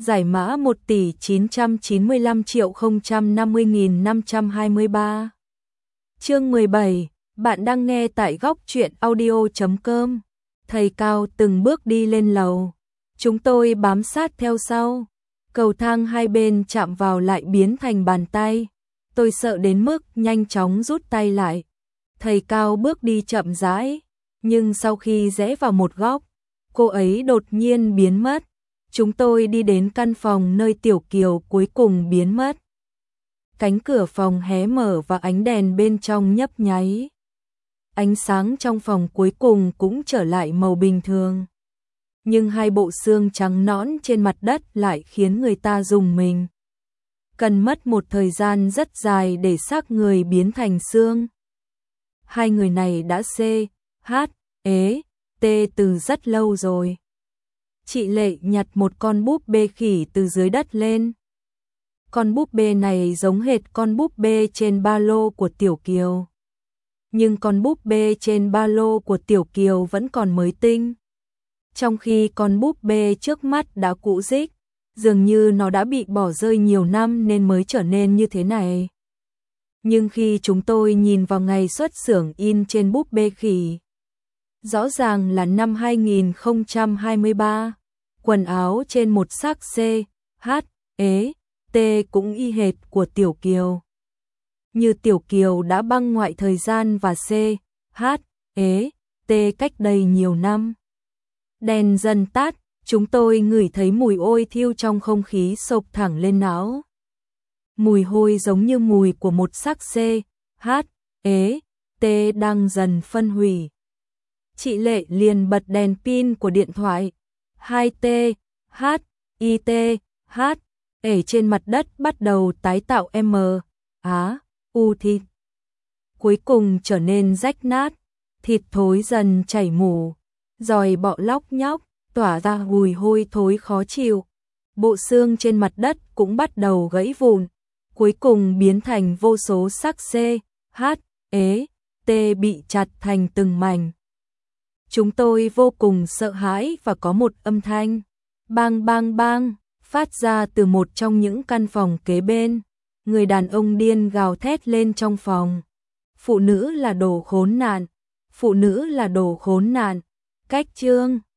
Giải mã 1.995.050.523. Chương 17, bạn đang nghe tại góc truyện audio.com. Thầy Cao từng bước đi lên lầu. Chúng tôi bám sát theo sau. Cầu thang hai bên chạm vào lại biến thành bàn tay. Tôi sợ đến mức nhanh chóng rút tay lại. Thầy Cao bước đi chậm rãi, nhưng sau khi rẽ vào một góc, cô ấy đột nhiên biến mất. Chúng tôi đi đến căn phòng nơi Tiểu Kiều cuối cùng biến mất. Cánh cửa phòng hé mở và ánh đèn bên trong nhấp nháy. Ánh sáng trong phòng cuối cùng cũng trở lại màu bình thường. Nhưng hai bộ xương trắng nõn trên mặt đất lại khiến người ta rùng mình. Cần mất một thời gian rất dài để xác người biến thành xương. Hai người này đã CHT từ rất lâu rồi. Chị Lệ nhặt một con búp bê khỉ từ dưới đất lên. Con búp bê này giống hệt con búp bê trên ba lô của Tiểu Kiều. Nhưng con búp bê trên ba lô của Tiểu Kiều vẫn còn mới tinh. Trong khi con búp bê trước mắt đã cũ rích, dường như nó đã bị bỏ rơi nhiều năm nên mới trở nên như thế này. Nhưng khi chúng tôi nhìn vào ngày xuất xưởng in trên búp bê khỉ, rõ ràng là năm 2023, quần áo trên một xác CHT cũng y hệt của Tiểu Kiều. Như Tiểu Kiều đã băng ngoại thời gian và CHT cách đây nhiều năm. Đèn dần tắt, chúng tôi ngửi thấy mùi ôi thiêu trong không khí xộc thẳng lên não. Mùi hôi giống như mùi của một xác CHT đang dần phân hủy. Chị Lệ liền bật đèn pin của điện thoại. 2T, HIT, H, ở trên mặt đất bắt đầu tái tạo U thịt. Cuối cùng trở nên rách nát, thịt thối dần chảy mủ, giòi bọ lóc nhóc, tỏa ra mùi hôi thối khó chịu. Bộ xương trên mặt đất cũng bắt đầu gãy vụn, cuối cùng biến thành vô số xác CHT bị chặt thành từng mảnh. Chúng tôi vô cùng sợ hãi và có một âm thanh bang bang bang phát ra từ một trong những căn phòng kế bên. Người đàn ông điên gào thét lên trong phòng. Phụ nữ là đồ khốn nạn, phụ nữ là đồ khốn nạn. Cách chương